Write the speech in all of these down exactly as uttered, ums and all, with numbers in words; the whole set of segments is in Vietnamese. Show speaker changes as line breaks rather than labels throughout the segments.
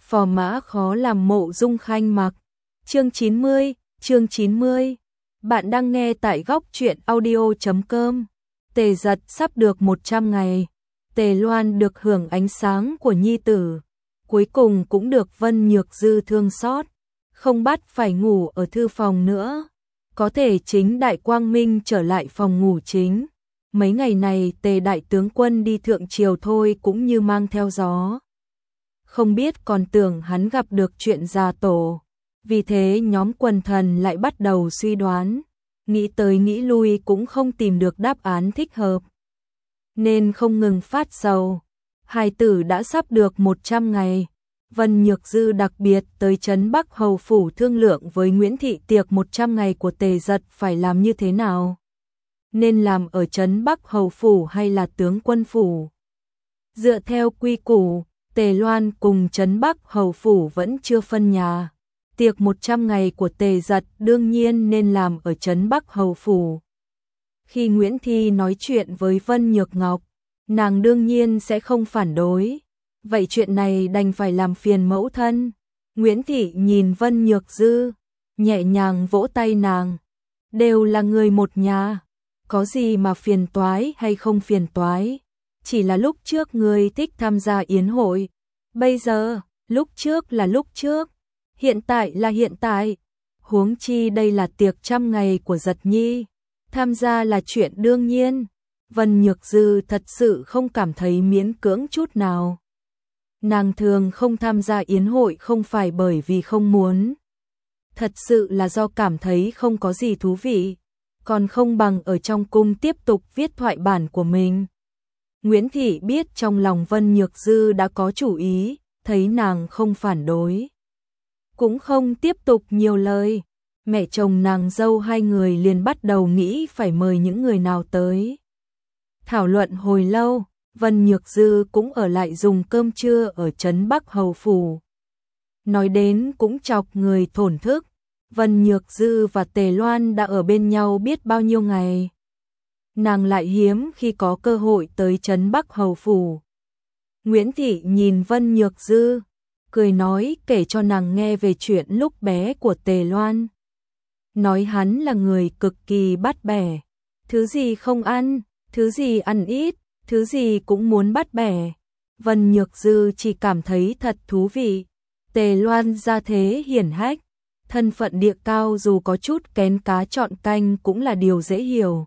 Phò mã khó làm Mộ Dung Khanh mặc. Chương chín mươi, chương chín mươi. Bạn đang nghe tại góc truyện audio chấm com. Tề Giật sắp được một trăm ngày. Tề Loan được hưởng ánh sáng của nhi tử, cuối cùng cũng được Vân Nhược Dư thương xót, không bắt phải ngủ ở thư phòng nữa, có thể chính đại quang minh trở lại phòng ngủ chính. Mấy ngày này Tề đại tướng quân đi thượng triều thôi cũng như mang theo gió. Không biết còn tưởng hắn gặp được chuyện già tổ. Vì thế nhóm quần thần lại bắt đầu suy đoán, nghĩ tới nghĩ lui cũng không tìm được đáp án thích hợp, nên không ngừng phát sầu. Hài tử đã sắp được một trăm ngày. Vân Nhược Dư đặc biệt tới trấn Bắc Hầu Phủ thương lượng với Nguyễn Thị tiệc một trăm ngày của Tề Giật phải làm như thế nào. Nên làm ở trấn Bắc Hầu Phủ hay là tướng quân phủ? Dựa theo quy củ, Tề Loan cùng trấn Bắc Hầu Phủ vẫn chưa phân nhà. Tiệc một trăm ngày của Tề Giật đương nhiên nên làm ở trấn Bắc Hầu Phủ. Khi Nguyễn Thi nói chuyện với Vân Nhược Ngọc, nàng đương nhiên sẽ không phản đối. Vậy chuyện này đành phải làm phiền mẫu thân. Nguyễn Thị nhìn Vân Nhược Dư, nhẹ nhàng vỗ tay nàng. Đều là người một nhà, có gì mà phiền toái hay không phiền toái. Chỉ là lúc trước người thích tham gia yến hội. Bây giờ, lúc trước là lúc trước, hiện tại là hiện tại. Huống chi đây là tiệc trăm ngày của Giật Nhi, tham gia là chuyện đương nhiên. Vân Nhược Dư thật sự không cảm thấy miễn cưỡng chút nào. Nàng thường không tham gia yến hội không phải bởi vì không muốn, thật sự là do cảm thấy không có gì thú vị, còn không bằng ở trong cung tiếp tục viết thoại bản của mình. Nguyễn Thị biết trong lòng Vân Nhược Dư đã có chủ ý, thấy nàng không phản đối, cũng không tiếp tục nhiều lời. Mẹ chồng nàng dâu hai người liền bắt đầu nghĩ phải mời những người nào tới. Thảo luận hồi lâu, Vân Nhược Dư cũng ở lại dùng cơm trưa ở trấn Bắc Hầu Phủ. Nói đến cũng chọc người thổn thức, Vân Nhược Dư và Tề Loan đã ở bên nhau biết bao nhiêu ngày. Nàng lại hiếm khi có cơ hội tới trấn Bắc Hầu Phủ. Nguyễn Thị nhìn Vân Nhược Dư, cười nói kể cho nàng nghe về chuyện lúc bé của Tề Loan. Nói hắn là người cực kỳ bắt bẻ, thứ gì không ăn, thứ gì ăn ít, thứ gì cũng muốn bắt bẻ. Vân Nhược Dư chỉ cảm thấy thật thú vị. Tề Loan gia thế hiển hách, thân phận địa cao dù có chút kén cá chọn canh cũng là điều dễ hiểu.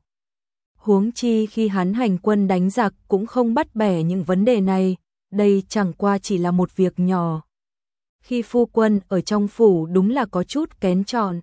Huống chi khi hắn hành quân đánh giặc cũng không bắt bẻ những vấn đề này, đây chẳng qua chỉ là một việc nhỏ. Khi phu quân ở trong phủ đúng là có chút kén chọn.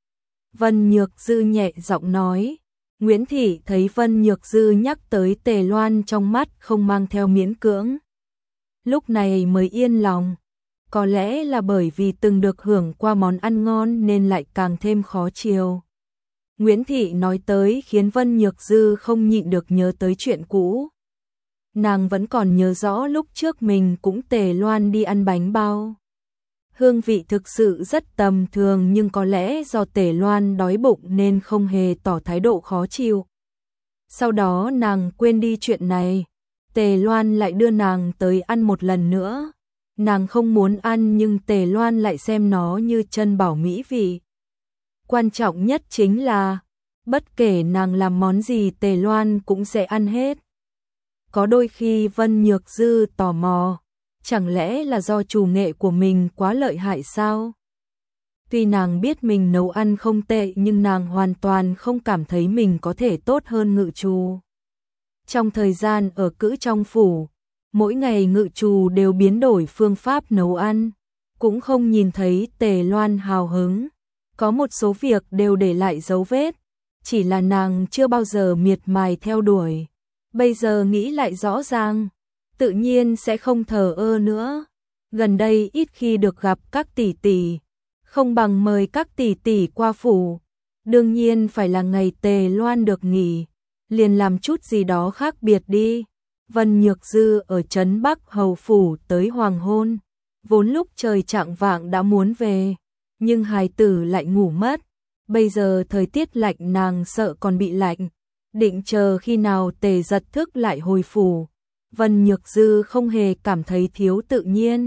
Vân Nhược Dư nhẹ giọng nói. Nguyễn Thị thấy Vân Nhược Dư nhắc tới Tề Loan trong mắt không mang theo miễn cưỡng, lúc này mới yên lòng. Có lẽ là bởi vì từng được hưởng qua món ăn ngon nên lại càng thêm khó chiều. Nguyễn Thị nói tới khiến Vân Nhược Dư không nhịn được nhớ tới chuyện cũ. Nàng vẫn còn nhớ rõ lúc trước mình cũng Tề Loan đi ăn bánh bao. Hương vị thực sự rất tầm thường nhưng có lẽ do Tề Loan đói bụng nên không hề tỏ thái độ khó chịu. Sau đó nàng quên đi chuyện này, Tề Loan lại đưa nàng tới ăn một lần nữa. Nàng không muốn ăn nhưng Tề Loan lại xem nó như chân bảo mỹ vị. Quan trọng nhất chính là, bất kể nàng làm món gì Tề Loan cũng sẽ ăn hết. Có đôi khi Vân Nhược Dư tò mò, chẳng lẽ là do chủ nghệ của mình quá lợi hại sao? Tuy nàng biết mình nấu ăn không tệ nhưng nàng hoàn toàn không cảm thấy mình có thể tốt hơn ngự trù. Trong thời gian ở cữ trong phủ, mỗi ngày ngự trù đều biến đổi phương pháp nấu ăn, cũng không nhìn thấy Tề Loan hào hứng. Có một số việc đều để lại dấu vết, chỉ là nàng chưa bao giờ miệt mài theo đuổi. Bây giờ nghĩ lại rõ ràng, tự nhiên sẽ không thờ ơ nữa. Gần đây ít khi được gặp các tỷ tỷ, không bằng mời các tỷ tỷ qua phủ. Đương nhiên phải là ngày Tề Loan được nghỉ, liền làm chút gì đó khác biệt đi. Vân Nhược Dư ở trấn Bắc Hầu Phủ tới hoàng hôn, vốn lúc trời chạng vạng đã muốn về, nhưng hài tử lại ngủ mất. Bây giờ thời tiết lạnh nàng sợ còn bị lạnh, định chờ khi nào Tề Giật thức lại hồi phủ. Vân Nhược Dư không hề cảm thấy thiếu tự nhiên,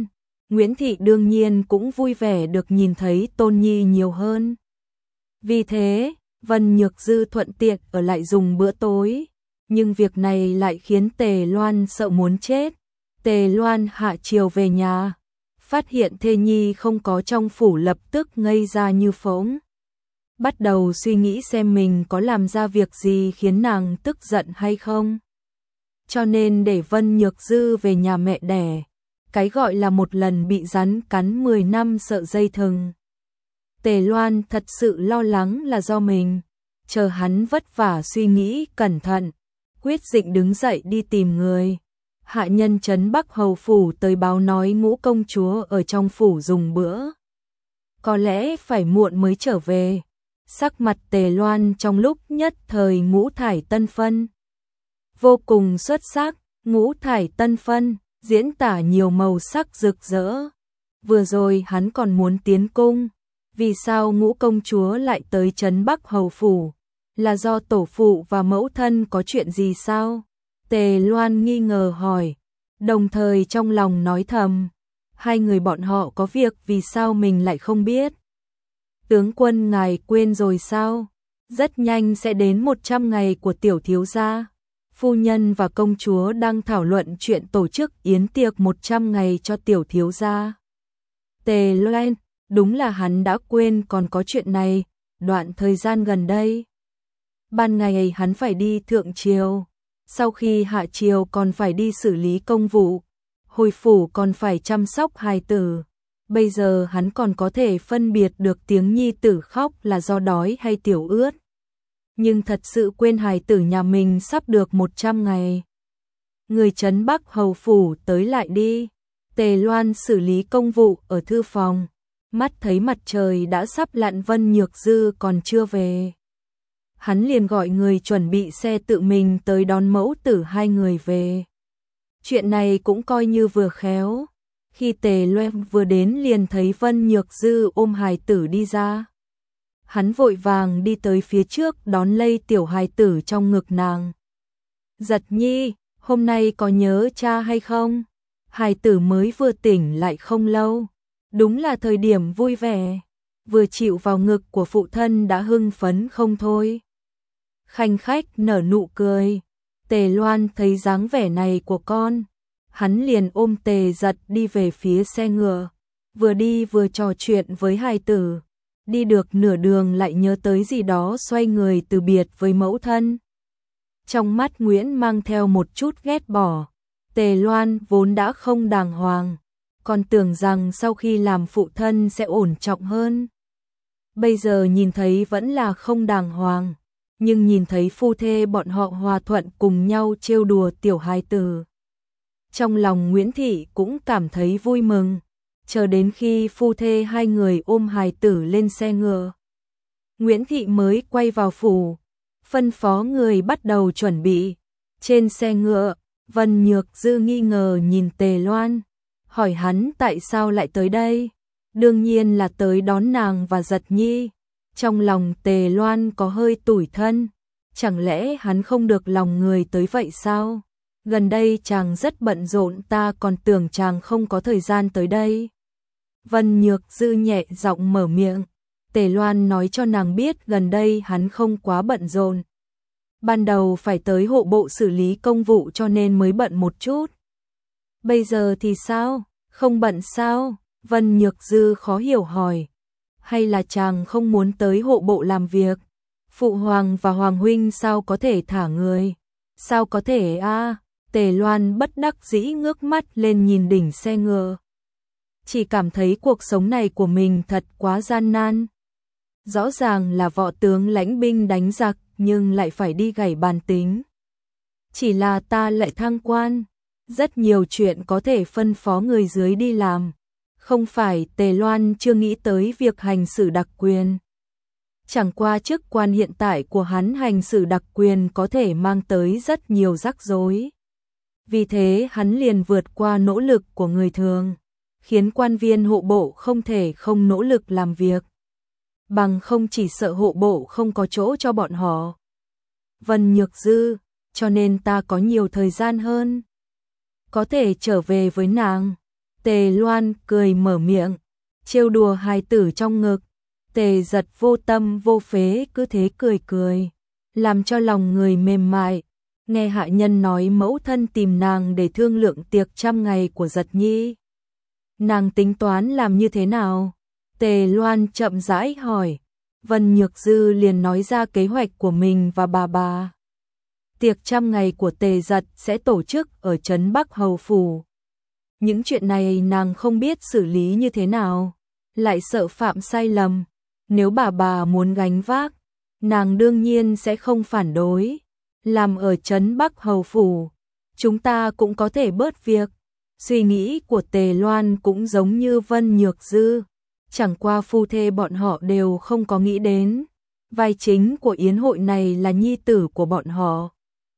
Nguyễn Thị đương nhiên cũng vui vẻ được nhìn thấy Tôn Nhi nhiều hơn. Vì thế, Vân Nhược Dư thuận tiện ở lại dùng bữa tối, nhưng việc này lại khiến Tề Loan sợ muốn chết. Tề Loan hạ chiều về nhà, phát hiện thê nhi không có trong phủ lập tức ngây ra như phỗng. Bắt đầu suy nghĩ xem mình có làm ra việc gì khiến nàng tức giận hay không. Cho nên để Vân Nhược Dư về nhà mẹ đẻ, cái gọi là một lần bị rắn cắn mười năm sợ dây thừng. Tề Loan thật sự lo lắng là do mình, chờ hắn vất vả suy nghĩ cẩn thận, quyết định đứng dậy đi tìm người. Hạ nhân trấn Bắc hầu phủ tới báo nói Ngũ công chúa ở trong phủ dùng bữa, có lẽ phải muộn mới trở về. Sắc mặt Tề Loan trong lúc nhất thời ngũ thải tân phân, vô cùng xuất sắc. Ngũ thải tân phân diễn tả nhiều màu sắc rực rỡ. Vừa rồi hắn còn muốn tiến cung, vì sao Ngũ công chúa lại tới trấn Bắc hầu phủ? Là do tổ phụ và mẫu thân có chuyện gì sao? Tề Loan nghi ngờ hỏi, đồng thời trong lòng nói thầm, hai người bọn họ có việc vì sao mình lại không biết? Tướng quân ngài quên rồi sao? Rất nhanh sẽ đến một trăm ngày của tiểu thiếu gia. Phu nhân và công chúa đang thảo luận chuyện tổ chức yến tiệc một trăm ngày cho tiểu thiếu gia. Tề Loan, đúng là hắn đã quên còn có chuyện này. Đoạn thời gian gần đây, ban ngày hắn phải đi thượng triều, sau khi hạ triều còn phải đi xử lý công vụ, hồi phủ còn phải chăm sóc hài tử. Bây giờ hắn còn có thể phân biệt được tiếng nhi tử khóc là do đói hay tiểu ướt. Nhưng thật sự quên hài tử nhà mình sắp được một trăm ngày. Người trấn Bắc hầu phủ tới lại đi. Tề Loan xử lý công vụ ở thư phòng, mắt thấy mặt trời đã sắp lặn, Vân Nhược Dư còn chưa về. Hắn liền gọi người chuẩn bị xe tự mình tới đón mẫu tử hai người về. Chuyện này cũng coi như vừa khéo. Khi Tề Loan vừa đến liền thấy Vân Nhược Dư ôm hài tử đi ra. Hắn vội vàng đi tới phía trước đón lấy tiểu hài tử trong ngực nàng. Giật nhi, hôm nay có nhớ cha hay không? Hài tử mới vừa tỉnh lại không lâu. Đúng là thời điểm vui vẻ. Vừa chịu vào ngực của phụ thân đã hưng phấn không thôi. Khanh khách nở nụ cười. Tề Loan thấy dáng vẻ này của con, hắn liền ôm Tề Giật đi về phía xe ngựa, vừa đi vừa trò chuyện với hài tử. Đi được nửa đường lại nhớ tới gì đó, xoay người từ biệt với mẫu thân. Trong mắt Nguyễn mang theo một chút ghét bỏ. Tề Loan vốn đã không đàng hoàng, còn tưởng rằng sau khi làm phụ thân sẽ ổn trọng hơn. Bây giờ nhìn thấy vẫn là không đàng hoàng, nhưng nhìn thấy phu thê bọn họ hòa thuận cùng nhau trêu đùa tiểu hài tử, trong lòng Nguyễn Thị cũng cảm thấy vui mừng. Chờ đến khi phu thê hai người ôm hài tử lên xe ngựa, Nguyễn Thị mới quay vào phủ, phân phó người bắt đầu chuẩn bị. Trên xe ngựa, Vân Nhược Dư nghi ngờ nhìn Tề Loan, hỏi hắn tại sao lại tới đây. Đương nhiên là tới đón nàng và Giật nhi. Trong lòng Tề Loan có hơi tủi thân, chẳng lẽ hắn không được lòng người tới vậy sao? Gần đây chàng rất bận rộn, ta còn tưởng chàng không có thời gian tới đây. Vân Nhược Dư nhẹ giọng mở miệng. Tề Loan nói cho nàng biết gần đây hắn không quá bận rộn. Ban đầu phải tới hộ bộ xử lý công vụ cho nên mới bận một chút. Bây giờ thì sao? Không bận sao? Vân Nhược Dư khó hiểu hỏi. Hay là chàng không muốn tới hộ bộ làm việc? Phụ hoàng và hoàng huynh sao có thể thả người? Sao có thể a? À? Tề Loan bất đắc dĩ ngước mắt lên nhìn đỉnh xe ngựa. Chỉ cảm thấy cuộc sống này của mình thật quá gian nan. Rõ ràng là võ tướng lãnh binh đánh giặc nhưng lại phải đi gảy bàn tính. Chỉ là ta lại thăng quan, rất nhiều chuyện có thể phân phó người dưới đi làm. Không phải Tề Loan chưa nghĩ tới việc hành xử đặc quyền. Chẳng qua chức quan hiện tại của hắn hành xử đặc quyền có thể mang tới rất nhiều rắc rối. Vì thế hắn liền vượt qua nỗ lực của người thường, khiến quan viên hộ bộ không thể không nỗ lực làm việc. Bằng không chỉ sợ hộ bộ không có chỗ cho bọn họ. Vân Nhược Dư, cho nên ta có nhiều thời gian hơn, có thể trở về với nàng. Tề Loan cười mở miệng, trêu đùa hài tử trong ngực. Tề Giật vô tâm vô phế cứ thế cười cười, làm cho lòng người mềm mại. Nghe hạ nhân nói mẫu thân tìm nàng để thương lượng tiệc trăm ngày của Giật Nhi. Nàng tính toán làm như thế nào? Tề Loan chậm rãi hỏi. Vân Nhược Dư liền nói ra kế hoạch của mình và bà bà. Tiệc trăm ngày của Tề Giật sẽ tổ chức ở trấn Bắc Hầu Phủ. Những chuyện này nàng không biết xử lý như thế nào, lại sợ phạm sai lầm. Nếu bà bà muốn gánh vác, nàng đương nhiên sẽ không phản đối. Làm ở trấn Bắc Hầu Phủ, chúng ta cũng có thể bớt việc. Suy nghĩ của Tề Loan cũng giống như Vân Nhược Dư, chẳng qua phu thê bọn họ đều không có nghĩ đến. Vai chính của yến hội này là nhi tử của bọn họ.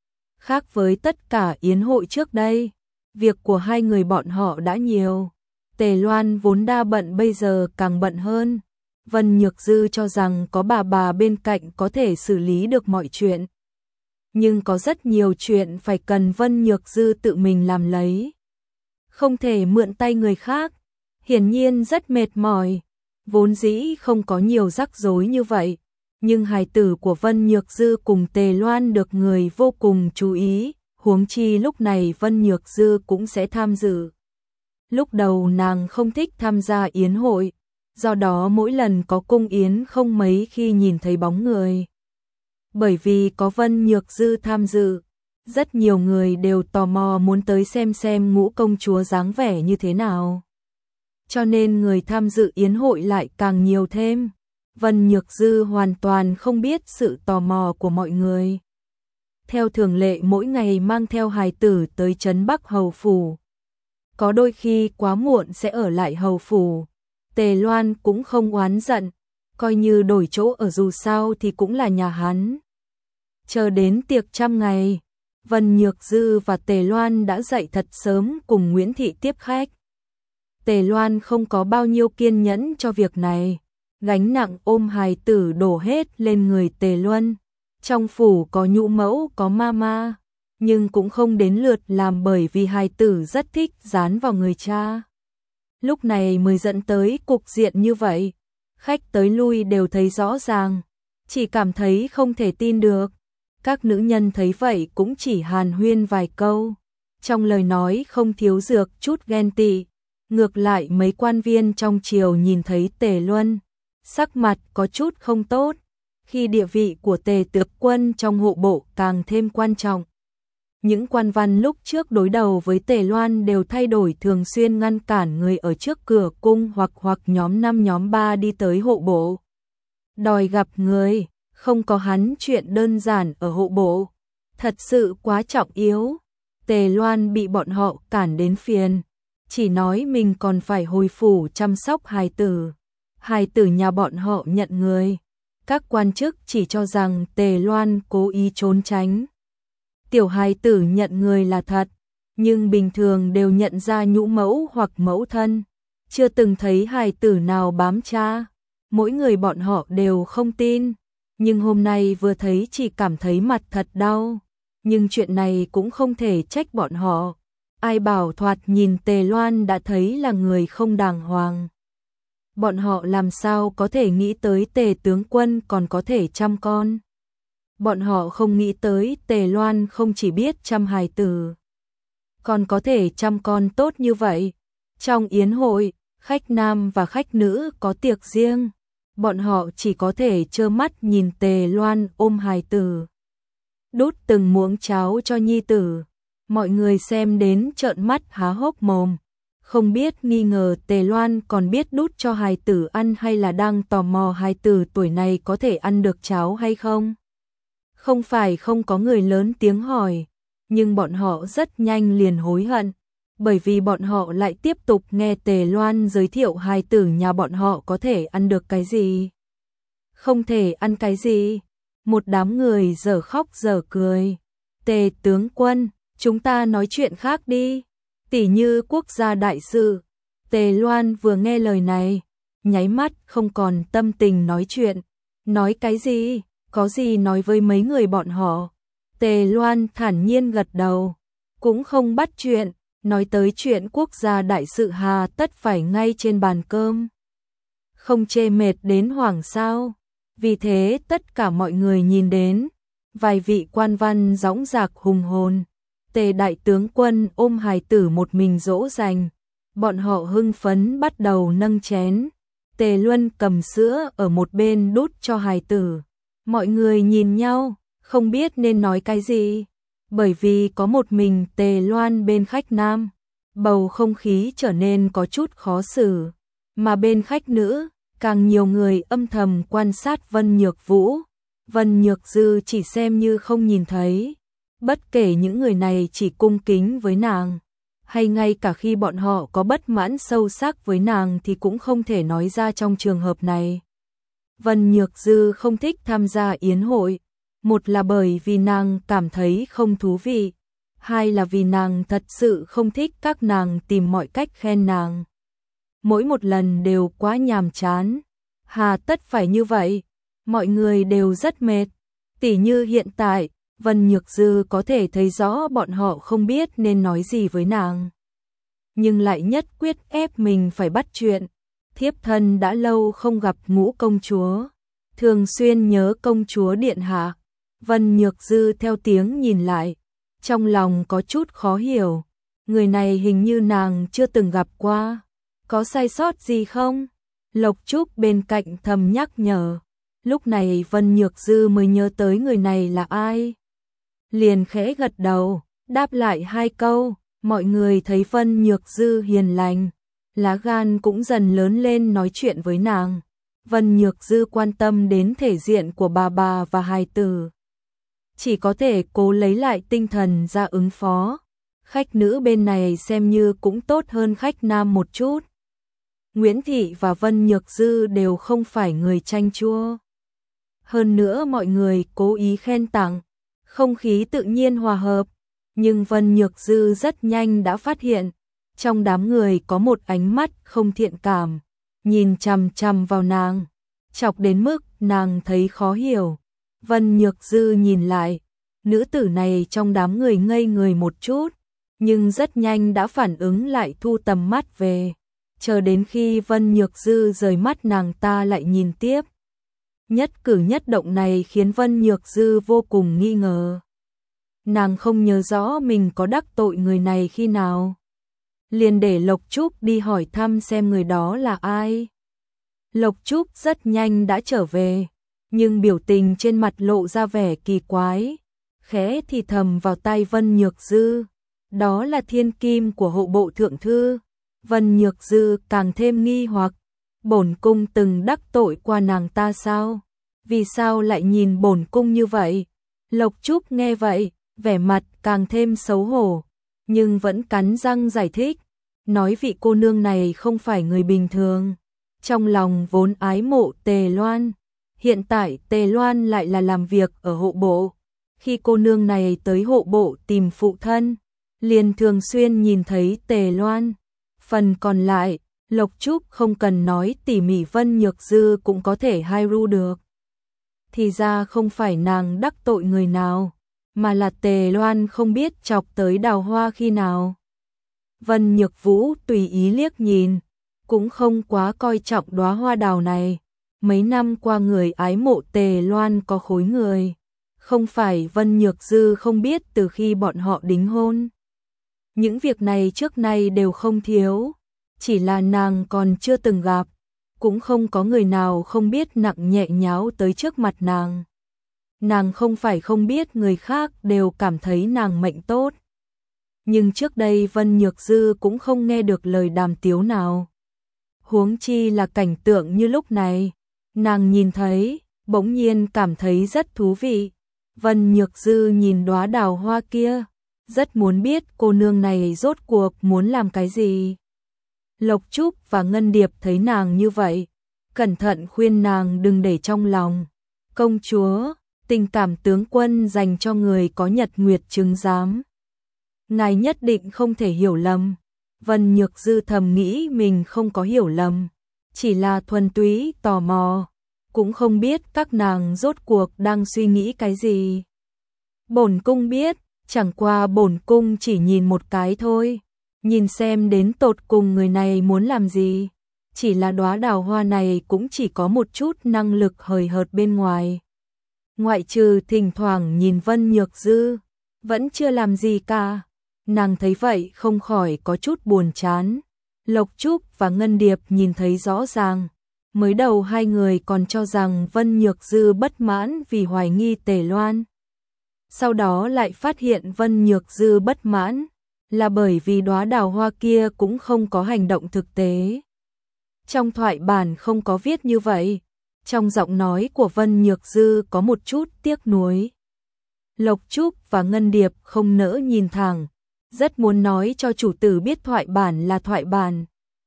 Khác với tất cả yến hội trước đây, việc của hai người bọn họ đã nhiều. Tề Loan vốn đa bận bây giờ càng bận hơn. Vân Nhược Dư cho rằng có bà bà bên cạnh có thể xử lý được mọi chuyện. Nhưng có rất nhiều chuyện phải cần Vân Nhược Dư tự mình làm lấy. Không thể mượn tay người khác, hiển nhiên rất mệt mỏi. Vốn dĩ không có nhiều rắc rối như vậy, nhưng hài tử của Vân Nhược Dư cùng Tề Loan được người vô cùng chú ý, huống chi lúc này Vân Nhược Dư cũng sẽ tham dự. Lúc đầu nàng không thích tham gia yến hội, do đó mỗi lần có cung yến không mấy khi nhìn thấy bóng người. Bởi vì có Vân Nhược Dư tham dự, rất nhiều người đều tò mò muốn tới xem xem ngũ công chúa dáng vẻ như thế nào. Cho nên người tham dự yến hội lại càng nhiều thêm. Vân Nhược Dư hoàn toàn không biết sự tò mò của mọi người. Theo thường lệ mỗi ngày mang theo hài tử tới trấn Bắc Hầu Phủ. Có đôi khi quá muộn sẽ ở lại Hầu Phủ. Tề Loan cũng không oán giận, coi như đổi chỗ ở dù sao thì cũng là nhà hắn. Chờ đến tiệc trăm ngày, Vân Nhược Dư và Tề Loan đã dậy thật sớm cùng Nguyễn Thị tiếp khách. Tề Loan không có bao nhiêu kiên nhẫn cho việc này, gánh nặng ôm hài tử đổ hết lên người Tề Luân. Trong phủ có nhũ mẫu có mama, nhưng cũng không đến lượt làm bởi vì hài tử rất thích dán vào người cha. Lúc này mới dẫn tới cục diện như vậy, khách tới lui đều thấy rõ ràng, chỉ cảm thấy không thể tin được. Các nữ nhân thấy vậy cũng chỉ hàn huyên vài câu, trong lời nói không thiếu dược chút ghen tị. Ngược lại mấy quan viên trong triều nhìn thấy Tề Luân, sắc mặt có chút không tốt, khi địa vị của Tề Tướng Quân trong hộ bộ càng thêm quan trọng. Những quan văn lúc trước đối đầu với Tề Loan đều thay đổi, thường xuyên ngăn cản người ở trước cửa cung hoặc hoặc nhóm năm nhóm ba đi tới hộ bộ. Đòi gặp người, không có hắn chuyện đơn giản ở hộ bộ, thật sự quá trọng yếu. Tề Loan bị bọn họ cản đến phiền, chỉ nói mình còn phải hồi phủ chăm sóc hài tử. Hài tử nhà bọn họ nhận người. Các quan chức chỉ cho rằng Tề Loan cố ý trốn tránh. Tiểu hài tử nhận người là thật, nhưng bình thường đều nhận ra nhũ mẫu hoặc mẫu thân. Chưa từng thấy hài tử nào bám cha. Mỗi người bọn họ đều không tin. Nhưng hôm nay vừa thấy chỉ cảm thấy mặt thật đau. Nhưng chuyện này cũng không thể trách bọn họ. Ai bảo thoạt nhìn Tề Loan đã thấy là người không đàng hoàng. Bọn họ làm sao có thể nghĩ tới Tề Tướng Quân còn có thể chăm con. Bọn họ không nghĩ tới Tề Loan không chỉ biết chăm hài tử, còn có thể chăm con tốt như vậy. Trong yến hội, khách nam và khách nữ có tiệc riêng. Bọn họ chỉ có thể trơ mắt nhìn Tề Loan ôm hài tử, đút từng muỗng cháo cho nhi tử. Mọi người xem đến trợn mắt há hốc mồm, không biết nghi ngờ Tề Loan còn biết đút cho hài tử ăn hay là đang tò mò hài tử tuổi này có thể ăn được cháo hay không. Không phải không có người lớn tiếng hỏi, nhưng bọn họ rất nhanh liền hối hận, bởi vì bọn họ lại tiếp tục nghe Tề Loan giới thiệu hài tử nhà bọn họ có thể ăn được cái gì, không thể ăn cái gì. Một đám người dở khóc dở cười. Tề Tướng Quân, chúng ta nói chuyện khác đi, tỉ như quốc gia đại sự. Tề Loan vừa nghe lời này, nháy mắt không còn tâm tình nói chuyện. Nói cái gì, có gì nói với mấy người bọn họ. Tề Loan thản nhiên gật đầu, cũng không bắt chuyện. nói tới chuyện quốc gia đại sự hà tất phải ngay trên bàn cơm. Không chê mệt đến hoảng sao. Vì thế tất cả mọi người nhìn đến, vài vị quan văn dõng dạc hùng hồn, Tề đại tướng quân ôm hài tử một mình dỗ dành, bọn họ hưng phấn bắt đầu nâng chén. Tề Luân cầm sữa ở một bên đút cho hài tử. Mọi người nhìn nhau, không biết nên nói cái gì, bởi vì có một mình Tề Loan bên khách nam, bầu không khí trở nên có chút khó xử, mà bên khách nữ, càng nhiều người âm thầm quan sát Vân Nhược Vũ. Vân Nhược Dư chỉ xem như không nhìn thấy, bất kể những người này chỉ cung kính với nàng, hay ngay cả khi bọn họ có bất mãn sâu sắc với nàng thì cũng không thể nói ra trong trường hợp này. Vân Nhược Dư không thích tham gia yến hội, một là bởi vì nàng cảm thấy không thú vị, hai là vì nàng thật sự không thích các nàng tìm mọi cách khen nàng. Mỗi một lần đều quá nhàm chán, hà tất phải như vậy, mọi người đều rất mệt. Tỉ như hiện tại, Vân Nhược Dư có thể thấy rõ bọn họ không biết nên nói gì với nàng, nhưng lại nhất quyết ép mình phải bắt chuyện. Thiếp thân đã lâu không gặp Ngũ công chúa, thường xuyên nhớ công chúa điện hạ. Vân Nhược Dư theo tiếng nhìn lại, trong lòng có chút khó hiểu, người này hình như nàng chưa từng gặp qua, có sai sót gì không? Lộc Trúc bên cạnh thầm nhắc nhở. Lúc này Vân Nhược Dư mới nhớ tới người này là ai, liền khẽ gật đầu, đáp lại hai câu. Mọi người thấy Vân Nhược Dư hiền lành, lá gan cũng dần lớn lên nói chuyện với nàng. Vân Nhược Dư quan tâm đến thể diện của bà bà và hài tử, chỉ có thể cố lấy lại tinh thần ra ứng phó. Khách nữ bên này xem như cũng tốt hơn khách nam một chút. Nguyễn Thị và Vân Nhược Dư đều không phải người chanh chua. Hơn nữa mọi người cố ý khen tặng, không khí tự nhiên hòa hợp. Nhưng Vân Nhược Dư rất nhanh đã phát hiện, trong đám người có một ánh mắt không thiện cảm, nhìn chằm chằm vào nàng, chọc đến mức nàng thấy khó hiểu. Vân Nhược Dư nhìn lại, nữ tử này trong đám người ngây người một chút, nhưng rất nhanh đã phản ứng lại thu tầm mắt về, chờ đến khi Vân Nhược Dư rời mắt nàng ta lại nhìn tiếp. Nhất cử nhất động này khiến Vân Nhược Dư vô cùng nghi ngờ. Nàng không nhớ rõ mình có đắc tội người này khi nào, liền để Lộc Trúc đi hỏi thăm xem người đó là ai. Lộc Trúc rất nhanh đã trở về, nhưng biểu tình trên mặt lộ ra vẻ kỳ quái, khẽ thì thầm vào tai Vân Nhược Dư, đó là thiên kim của hộ bộ thượng thư. Vân Nhược Dư càng thêm nghi hoặc, bổn cung từng đắc tội qua nàng ta sao? Vì sao lại nhìn bổn cung như vậy? Lộc Trúc nghe vậy, vẻ mặt càng thêm xấu hổ, nhưng vẫn cắn răng giải thích, nói vị cô nương này không phải người bình thường. Trong lòng vốn ái mộ Tề Loan, hiện tại Tề Loan lại là làm việc ở hộ bộ. Khi cô nương này tới hộ bộ tìm phụ thân, liền thường xuyên nhìn thấy Tề Loan. Phần còn lại, Lộc Trúc không cần nói tỉ mỉ Vân Nhược Dư cũng có thể hai ru được. Thì ra không phải nàng đắc tội người nào, mà là Tề Loan không biết chọc tới Đào Hoa khi nào. Vân Nhược Vũ tùy ý liếc nhìn, cũng không quá coi trọng đóa hoa đào này. Mấy năm qua người ái mộ Tề Loan có khối người, không phải Vân Nhược Dư không biết từ khi bọn họ đính hôn. Những việc này trước nay đều không thiếu, chỉ là nàng còn chưa từng gặp, cũng không có người nào không biết nặng nhẹ nháo tới trước mặt nàng. Nàng không phải không biết người khác đều cảm thấy nàng mệnh tốt. Nhưng trước đây Vân Nhược Dư cũng không nghe được lời đàm tiếu nào. Huống chi là cảnh tượng như lúc này, nàng nhìn thấy, bỗng nhiên cảm thấy rất thú vị. Vân Nhược Dư nhìn đóa đào hoa kia, rất muốn biết cô nương này rốt cuộc muốn làm cái gì. Lộc Trúc và Ngân Điệp thấy nàng như vậy, cẩn thận khuyên nàng đừng để trong lòng. Công chúa, tình cảm tướng quân dành cho người có nhật nguyệt chứng giám, ngài nhất định không thể hiểu lầm. Vân Nhược Dư thầm nghĩ mình không có hiểu lầm, chỉ là thuần túy tò mò, cũng không biết các nàng rốt cuộc đang suy nghĩ cái gì. Bổn cung biết, chẳng qua bổn cung chỉ nhìn một cái thôi. nhìn xem đến tột cùng người này muốn làm gì. Chỉ là đóa đào hoa này cũng chỉ có một chút năng lực hời hợt bên ngoài. Ngoại trừ thỉnh thoảng nhìn Vân Nhược Dư, vẫn chưa làm gì cả. Nàng thấy vậy không khỏi có chút buồn chán. Lộc Trúc và Ngân Điệp nhìn thấy rõ ràng. Mới đầu hai người còn cho rằng Vân Nhược Dư bất mãn vì hoài nghi Tề Loan. Sau đó lại phát hiện Vân Nhược Dư bất mãn là bởi vì đóa đào hoa kia cũng không có hành động thực tế. Trong thoại bản không có viết như vậy. Trong giọng nói của Vân Nhược Dư có một chút tiếc nuối. Lộc Trúc và Ngân Điệp không nỡ nhìn thẳng, rất muốn nói cho chủ tử biết thoại bản là thoại bản.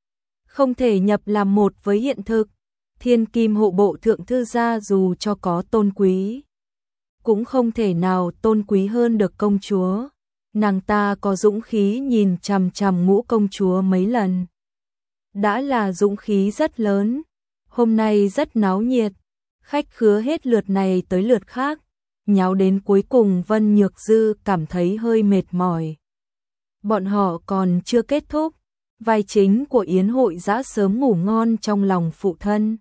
Không thể nhập làm một với hiện thực. Thiên kim hộ bộ thượng thư gia dù cho có tôn quý, cũng không thể nào tôn quý hơn được công chúa. Nàng ta có dũng khí nhìn chằm chằm Ngũ công chúa mấy lần. Đã là dũng khí rất lớn. Hôm nay rất náo nhiệt, khách khứa hết lượt này tới lượt khác, nháo đến cuối cùng Vân Nhược Dư cảm thấy hơi mệt mỏi. Bọn họ còn chưa kết thúc, vai chính của yến hội đã sớm ngủ ngon trong lòng phụ thân.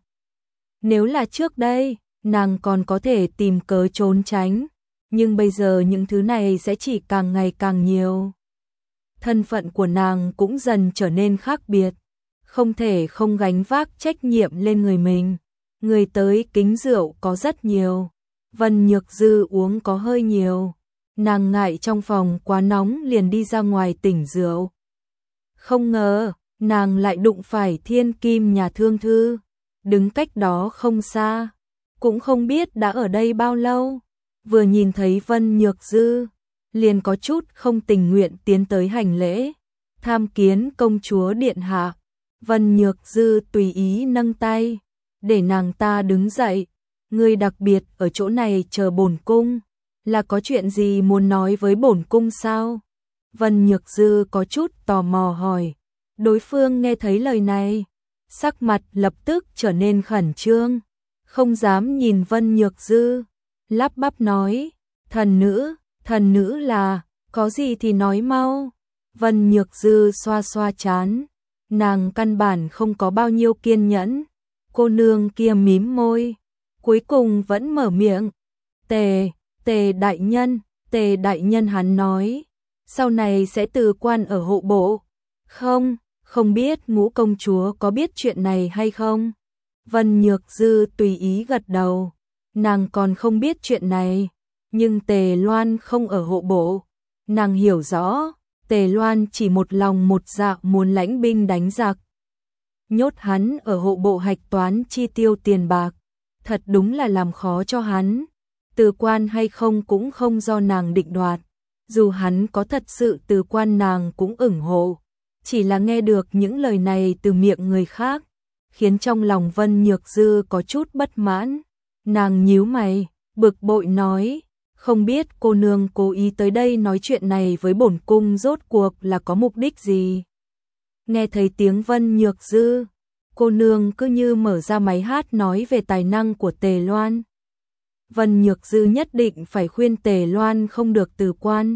Nếu là trước đây, nàng còn có thể tìm cớ trốn tránh, nhưng bây giờ những thứ này sẽ chỉ càng ngày càng nhiều. Thân phận của nàng cũng dần trở nên khác biệt. Không thể không gánh vác trách nhiệm lên người mình. Người tới kính rượu có rất nhiều. Vân Nhược Dư uống có hơi nhiều. Nàng ngại trong phòng quá nóng liền đi ra ngoài tỉnh rượu. Không ngờ, nàng lại đụng phải thiên kim nhà thương thư. Đứng cách đó không xa. Cũng không biết đã ở đây bao lâu. Vừa nhìn thấy Vân Nhược Dư, liền có chút không tình nguyện tiến tới hành lễ. Tham kiến công chúa điện hạ. Vân Nhược Dư tùy ý nâng tay, để nàng ta đứng dậy. Ngươi đặc biệt ở chỗ này chờ bổn cung, là có chuyện gì muốn nói với bổn cung sao? Vân Nhược Dư có chút tò mò hỏi. Đối phương nghe thấy lời này, sắc mặt lập tức trở nên khẩn trương, không dám nhìn Vân Nhược Dư, lắp bắp nói, thần nữ, thần nữ là, có gì thì nói mau. Vân Nhược Dư xoa xoa trán. Nàng căn bản không có bao nhiêu kiên nhẫn. Cô nương kia mím môi, cuối cùng vẫn mở miệng. Tề, Tề đại nhân, Tề đại nhân hắn nói, sau này sẽ từ quan ở hộ bộ. Không, không biết Ngũ công chúa có biết chuyện này hay không? Vân Nhược Dư tùy ý gật đầu. Nàng còn không biết chuyện này, nhưng Tề Loan không ở hộ bộ. Nàng hiểu rõ. Tề Loan chỉ một lòng một dạ muốn lãnh binh đánh giặc. Nhốt hắn ở hộ bộ hạch toán chi tiêu tiền bạc. Thật đúng là làm khó cho hắn. Từ quan hay không cũng không do nàng định đoạt. Dù hắn có thật sự từ quan nàng cũng ủng hộ. Chỉ là nghe được những lời này từ miệng người khác, khiến trong lòng Vân Nhược Dư có chút bất mãn. Nàng nhíu mày, bực bội nói. Không biết cô nương cố ý tới đây nói chuyện này với bổn cung rốt cuộc là có mục đích gì? Nghe thấy tiếng Vân Nhược Dư, cô nương cứ như mở ra máy hát nói về tài năng của Tề Loan. Vân Nhược Dư nhất định phải khuyên Tề Loan không được từ quan.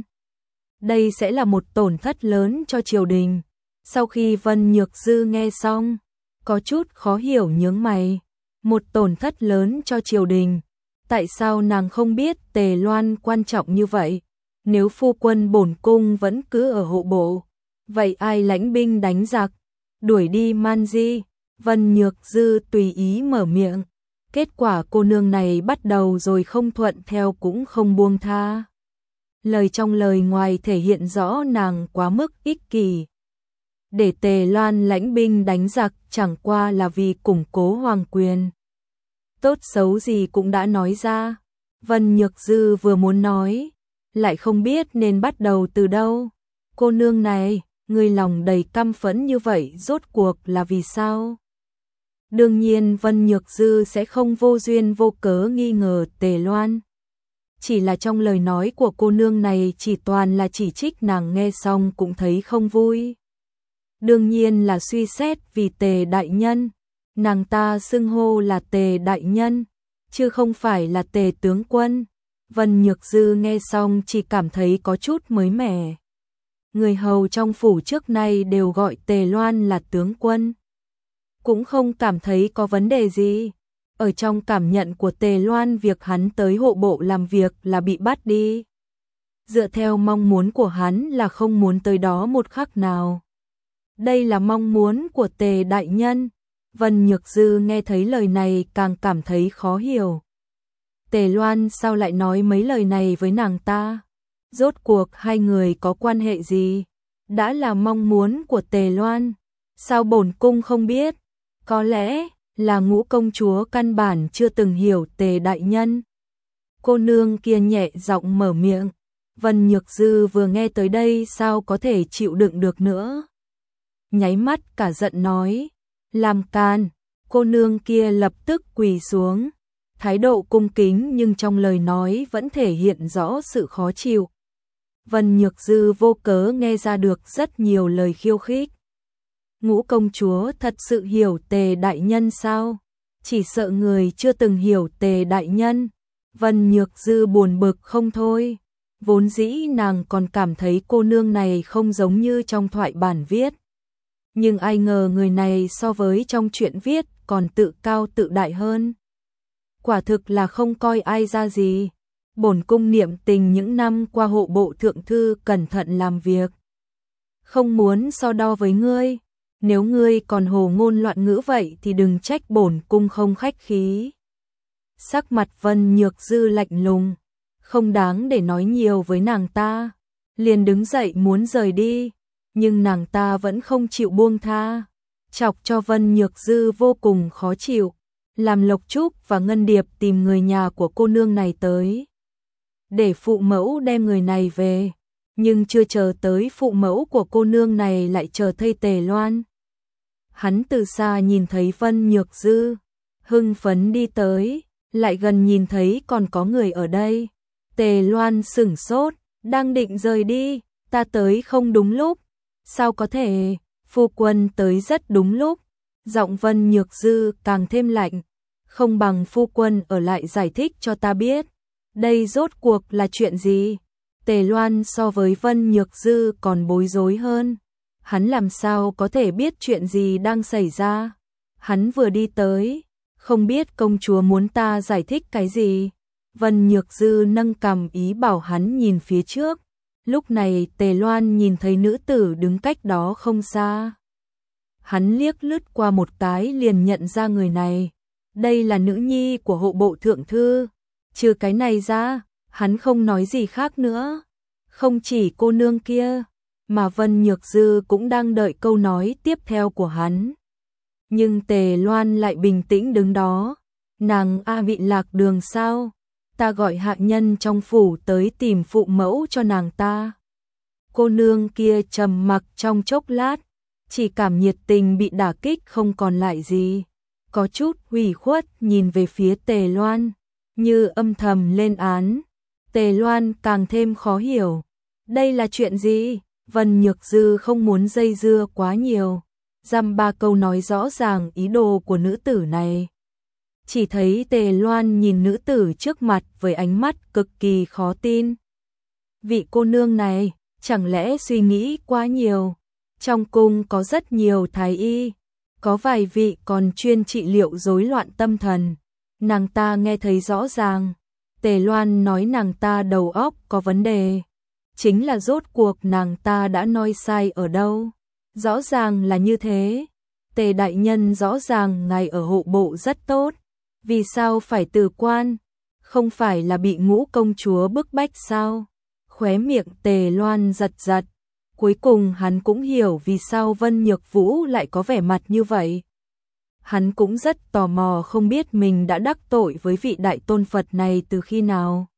Đây sẽ là một tổn thất lớn cho triều đình. Sau khi Vân Nhược Dư nghe xong, có chút khó hiểu nhướng mày. Một tổn thất lớn cho triều đình. Tại sao nàng không biết Tề Loan quan trọng như vậy? Nếu phu quân bổn cung vẫn cứ ở hộ bộ, vậy ai lãnh binh đánh giặc, đuổi đi Man Di? Vân Nhược Dư tùy ý mở miệng. Kết quả cô nương này bắt đầu rồi không thuận theo cũng không buông tha. Lời trong lời ngoài thể hiện rõ nàng quá mức ích kỷ. Để Tề Loan lãnh binh đánh giặc chẳng qua là vì củng cố hoàng quyền. Tốt xấu gì cũng đã nói ra. Vân Nhược Dư vừa muốn nói, lại không biết nên bắt đầu từ đâu. Cô nương này, người lòng đầy căm phẫn như vậy rốt cuộc là vì sao? Đương nhiên Vân Nhược Dư sẽ không vô duyên vô cớ nghi ngờ Tề Loan. Chỉ là trong lời nói của cô nương này chỉ toàn là chỉ trích, nàng nghe xong cũng thấy không vui. Đương nhiên là suy xét vì Tề đại nhân. Nàng ta xưng hô là Tề đại nhân, chứ không phải là Tề tướng quân. Vân Nhược Dư nghe xong chỉ cảm thấy có chút mới mẻ. người hầu trong phủ trước nay đều gọi Tề Loan là tướng quân. Cũng không cảm thấy có vấn đề gì. Ở trong cảm nhận của Tề Loan, việc hắn tới hộ bộ làm việc là bị bắt đi. Dựa theo mong muốn của hắn là không muốn tới đó một khắc nào. Đây là mong muốn của Tề đại nhân. Vân Nhược Dư nghe thấy lời này càng cảm thấy khó hiểu. Tề Loan sao lại nói mấy lời này với nàng ta? Rốt cuộc hai người có quan hệ gì? Đã là mong muốn của Tề Loan, sao bổn cung không biết? Có lẽ là Ngũ công chúa căn bản chưa từng hiểu Tề đại nhân. Cô nương kia nhẹ giọng mở miệng. Vân Nhược Dư vừa nghe tới đây sao có thể chịu đựng được nữa. Nháy mắt cả giận nói, làm can. Cô nương kia lập tức quỳ xuống, thái độ cung kính nhưng trong lời nói vẫn thể hiện rõ sự khó chịu. Vân Nhược Dư vô cớ nghe ra được rất nhiều lời khiêu khích. Ngũ công chúa thật sự hiểu Tề đại nhân sao? Chỉ sợ người chưa từng hiểu Tề đại nhân. Vân Nhược Dư buồn bực không thôi. Vốn dĩ nàng còn cảm thấy cô nương này không giống như trong thoại bản viết. Nhưng ai ngờ người này so với trong truyện viết còn tự cao tự đại hơn. Quả thực là không coi ai ra gì. Bổn cung niệm tình những năm qua hộ bộ thượng thư cẩn thận làm việc. Không muốn so đo với ngươi. Nếu ngươi còn hồ ngôn loạn ngữ vậy thì đừng trách bổn cung không khách khí. Sắc mặt Vân Nhược Dư lạnh lùng. Không đáng để nói nhiều với nàng ta. Liền đứng dậy muốn rời đi. Nhưng nàng ta vẫn không chịu buông tha. Chọc cho Vân Nhược Dư vô cùng khó chịu. Làm Lộc Trúc và Ngân Điệp tìm người nhà của cô nương này tới. Để phụ mẫu đem người này về. Nhưng chưa chờ tới phụ mẫu của cô nương này lại chờ thấy Tề Loan. Hắn từ xa nhìn thấy Vân Nhược Dư. Hưng phấn đi tới. Lại gần nhìn thấy còn có người ở đây. Tề Loan sửng sốt. Đang định rời đi. Ta tới không đúng lúc. Sao có thể? Phu quân tới rất đúng lúc. Giọng Vân Nhược Dư càng thêm lạnh. Không bằng phu quân ở lại giải thích cho ta biết. Đây rốt cuộc là chuyện gì? Tề Loan so với Vân Nhược Dư còn bối rối hơn. Hắn làm sao có thể biết chuyện gì đang xảy ra? Hắn vừa đi tới, không biết công chúa muốn ta giải thích cái gì? Vân Nhược Dư nâng cằm ý bảo hắn nhìn phía trước. Lúc này Tề Loan nhìn thấy nữ tử đứng cách đó không xa. Hắn liếc lướt qua một cái liền nhận ra người này. Đây là nữ nhi của hộ bộ thượng thư. Trừ cái này ra, hắn không nói gì khác nữa. Không chỉ cô nương kia, mà Vân Nhược Dư cũng đang đợi câu nói tiếp theo của hắn. Nhưng Tề Loan lại bình tĩnh đứng đó. Nàng a bị lạc đường sao? Ta gọi hạ nhân trong phủ tới tìm phụ mẫu cho nàng ta. Cô nương kia trầm mặc trong chốc lát, chỉ cảm nhiệt tình bị đả kích không còn lại gì. Có chút ủy khuất nhìn về phía Tề Loan, như âm thầm lên án. Tề Loan càng thêm khó hiểu. Đây là chuyện gì? Vân Nhược Dư không muốn dây dưa quá nhiều. Dăm ba câu nói rõ ràng ý đồ của nữ tử này. Chỉ thấy Tề Loan nhìn nữ tử trước mặt với ánh mắt cực kỳ khó tin. Vị cô nương này, chẳng lẽ suy nghĩ quá nhiều? Trong cung có rất nhiều thái y, có vài vị còn chuyên trị liệu rối loạn tâm thần. Nàng ta nghe thấy rõ ràng. Tề Loan nói nàng ta đầu óc có vấn đề. Chính là rốt cuộc nàng ta đã nói sai ở đâu? Rõ ràng là như thế. Tề đại nhân rõ ràng ngài ở hộ bộ rất tốt. Vì sao phải từ quan? Không phải là bị Ngũ công chúa bức bách sao? Khóe miệng Tề Loan giật giật. Cuối cùng hắn cũng hiểu vì sao Vân Nhược Vũ lại có vẻ mặt như vậy. Hắn cũng rất tò mò không biết mình đã đắc tội với vị đại tôn Phật này từ khi nào.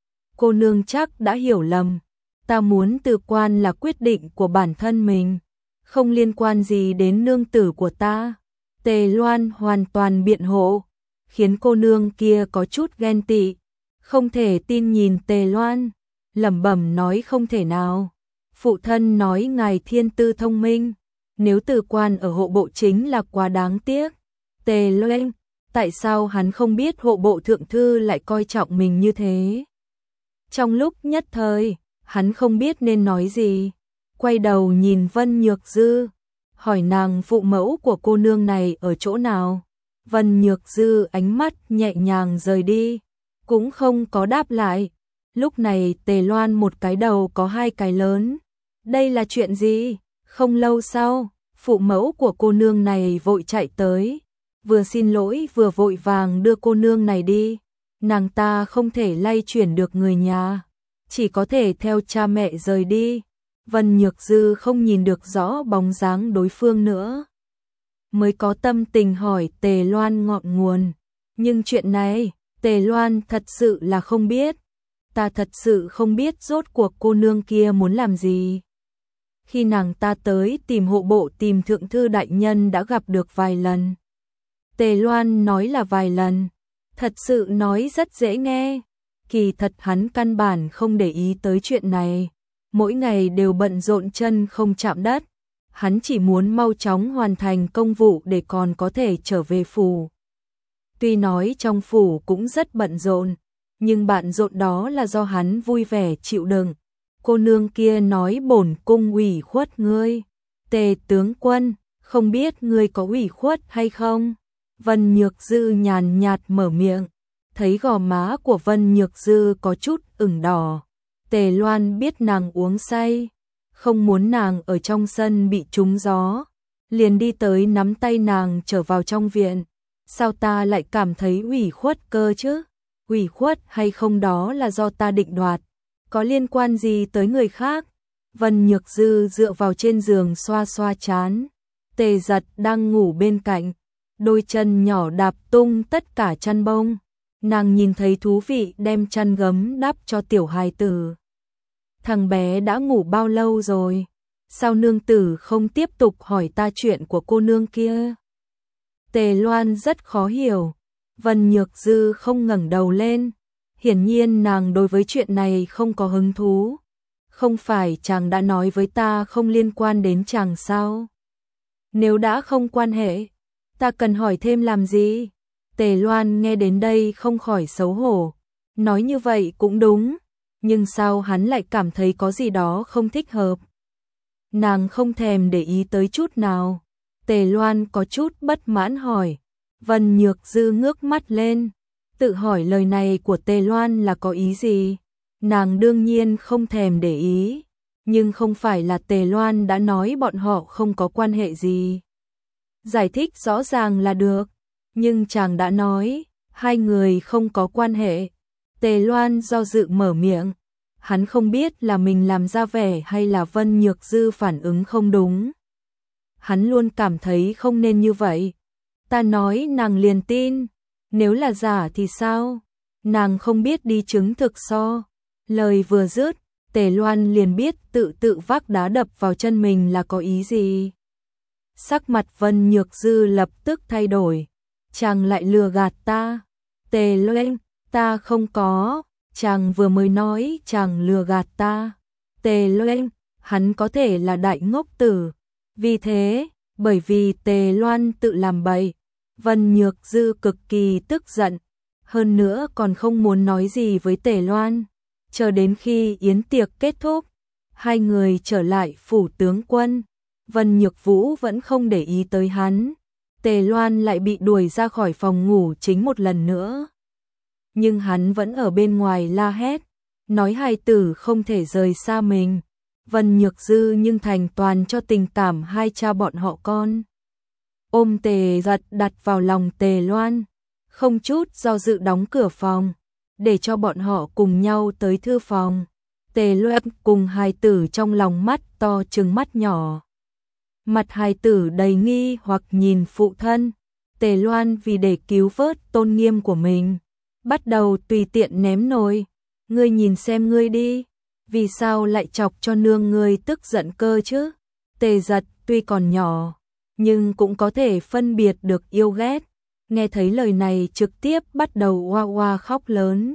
Cô nương chắc đã hiểu lầm. Ta muốn từ quan là quyết định của bản thân mình, không liên quan gì đến nương tử của ta. Tề Loan hoàn toàn biện hộ, khiến cô nương kia có chút ghen tị. Không thể tin nhìn Tề Loan, lẩm bẩm nói không thể nào. Phụ thân nói ngài thiên tư thông minh, nếu từ quan ở hộ bộ chính là quá đáng tiếc. Tề Loan, tại sao hắn không biết hộ bộ thượng thư lại coi trọng mình như thế? Trong lúc nhất thời, hắn không biết nên nói gì. quay đầu nhìn Vân Nhược Dư, hỏi nàng phụ mẫu của cô nương này ở chỗ nào. Vân Nhược Dư ánh mắt nhẹ nhàng rời đi, cũng không có đáp lại. Lúc này Tề Loan một cái đầu có hai cái lớn. Đây là chuyện gì? Không lâu sau, phụ mẫu của cô nương này vội chạy tới, vừa xin lỗi vừa vội vàng đưa cô nương này đi. Nàng ta không thể lay chuyển được người nhà, chỉ có thể theo cha mẹ rời đi. Vân Nhược Dư không nhìn được rõ bóng dáng đối phương nữa, mới có tâm tình hỏi Tề Loan ngọn nguồn. Nhưng chuyện này, Tề Loan thật sự là không biết. Ta thật sự không biết rốt cuộc cô nương kia muốn làm gì. Khi nàng ta tới tìm hộ bộ tìm thượng thư đại nhân đã gặp được vài lần. Tề Loan nói là vài lần, thật sự nói rất dễ nghe. Kỳ thật hắn căn bản không để ý tới chuyện này, mỗi ngày đều bận rộn chân không chạm đất. Hắn chỉ muốn mau chóng hoàn thành công vụ để còn có thể trở về phủ. Tuy nói trong phủ cũng rất bận rộn, nhưng bận rộn đó là do hắn vui vẻ chịu đựng. Cô nương kia nói bổn cung ủy khuất ngươi. Tề tướng quân, không biết ngươi có ủy khuất hay không? Vân Nhược Dư nhàn nhạt mở miệng, thấy gò má của Vân Nhược Dư có chút ửng đỏ. Tề Loan biết nàng uống say, không muốn nàng ở trong sân bị trúng gió, liền đi tới nắm tay nàng trở vào trong viện. Sao ta lại cảm thấy ủy khuất cơ chứ? Ủy khuất hay không đó là do ta định đoạt, có liên quan gì tới người khác? Vân Nhược Dư dựa vào trên giường xoa xoa trán. Tề Giật đang ngủ bên cạnh, đôi chân nhỏ đạp tung tất cả chăn bông. Nàng nhìn thấy thú vị đem chăn gấm đắp cho tiểu hài tử. Thằng bé đã ngủ bao lâu rồi? Sao nương tử không tiếp tục hỏi ta chuyện của cô nương kia? Tề Loan rất khó hiểu. Vân Nhược Dư không ngẩng đầu lên. Hiển nhiên nàng đối với chuyện này không có hứng thú. Không phải chàng đã nói với ta không liên quan đến chàng sao? Nếu đã không quan hệ, ta cần hỏi thêm làm gì? Tề Loan nghe đến đây không khỏi xấu hổ. Nói như vậy cũng đúng, nhưng sao hắn lại cảm thấy có gì đó không thích hợp? Nàng không thèm để ý tới chút nào. Tề Loan có chút bất mãn hỏi. Vân Nhược Dư ngước mắt lên, tự hỏi lời này của Tề Loan là có ý gì. Nàng đương nhiên không thèm để ý, nhưng không phải là Tề Loan đã nói bọn họ không có quan hệ gì. Giải thích rõ ràng là được, nhưng chàng đã nói, hai người không có quan hệ. Tề Loan do dự mở miệng, hắn không biết là mình làm ra vẻ hay là Vân Nhược Dư phản ứng không đúng. Hắn luôn cảm thấy không nên như vậy. Ta nói nàng liền tin, nếu là giả thì sao? Nàng không biết đi chứng thực so. Lời vừa dứt, Tề Loan liền biết tự tự vác đá đập vào chân mình là có ý gì. Sắc mặt Vân Nhược Dư lập tức thay đổi. Chàng lại lừa gạt ta. Tề Loan, ta không có. Chàng vừa mới nói chàng lừa gạt ta. Tề Loan, hắn có thể là đại ngốc tử. Vì thế, bởi vì Tề Loan tự làm bậy, Vân Nhược Dư cực kỳ tức giận. Hơn nữa còn không muốn nói gì với Tề Loan. Chờ đến khi yến tiệc kết thúc, hai người trở lại phủ tướng quân. Vân Nhược Vũ vẫn không để ý tới hắn. Tề Loan lại bị đuổi ra khỏi phòng ngủ chính một lần nữa. Nhưng hắn vẫn ở bên ngoài la hét, nói hài tử không thể rời xa mình. Vân Nhược Dư nhưng thành toàn cho tình cảm hai cha bọn họ con. Ôm Tề Giật đặt vào lòng Tề Loan, không chút do dự đóng cửa phòng, để cho bọn họ cùng nhau tới thư phòng. Tề Loan cùng hài tử trong lòng mắt to trừng mắt nhỏ. Mặt hài tử đầy nghi hoặc nhìn phụ thân. Tề Loan vì để cứu vớt tôn nghiêm của mình, bắt đầu tùy tiện ném nồi. Ngươi nhìn xem ngươi đi, vì sao lại chọc cho nương ngươi tức giận cơ chứ? Tề Giật tuy còn nhỏ, nhưng cũng có thể phân biệt được yêu ghét. Nghe thấy lời này trực tiếp bắt đầu oa oa khóc lớn.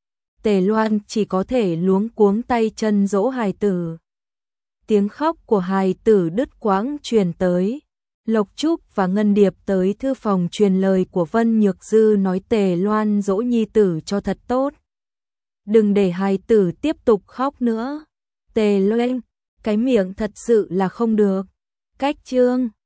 Tề Loan chỉ có thể luống cuống tay chân dỗ hài tử. Tiếng khóc của hài tử đứt quãng truyền tới. Lộc Trúc và Ngân Điệp tới thư phòng truyền lời của Vân Nhược Dư nói Tề Loan dỗ nhi tử cho thật tốt. Đừng để hài tử tiếp tục khóc nữa. Tề Loan, cái miệng thật sự là không được. Cách chương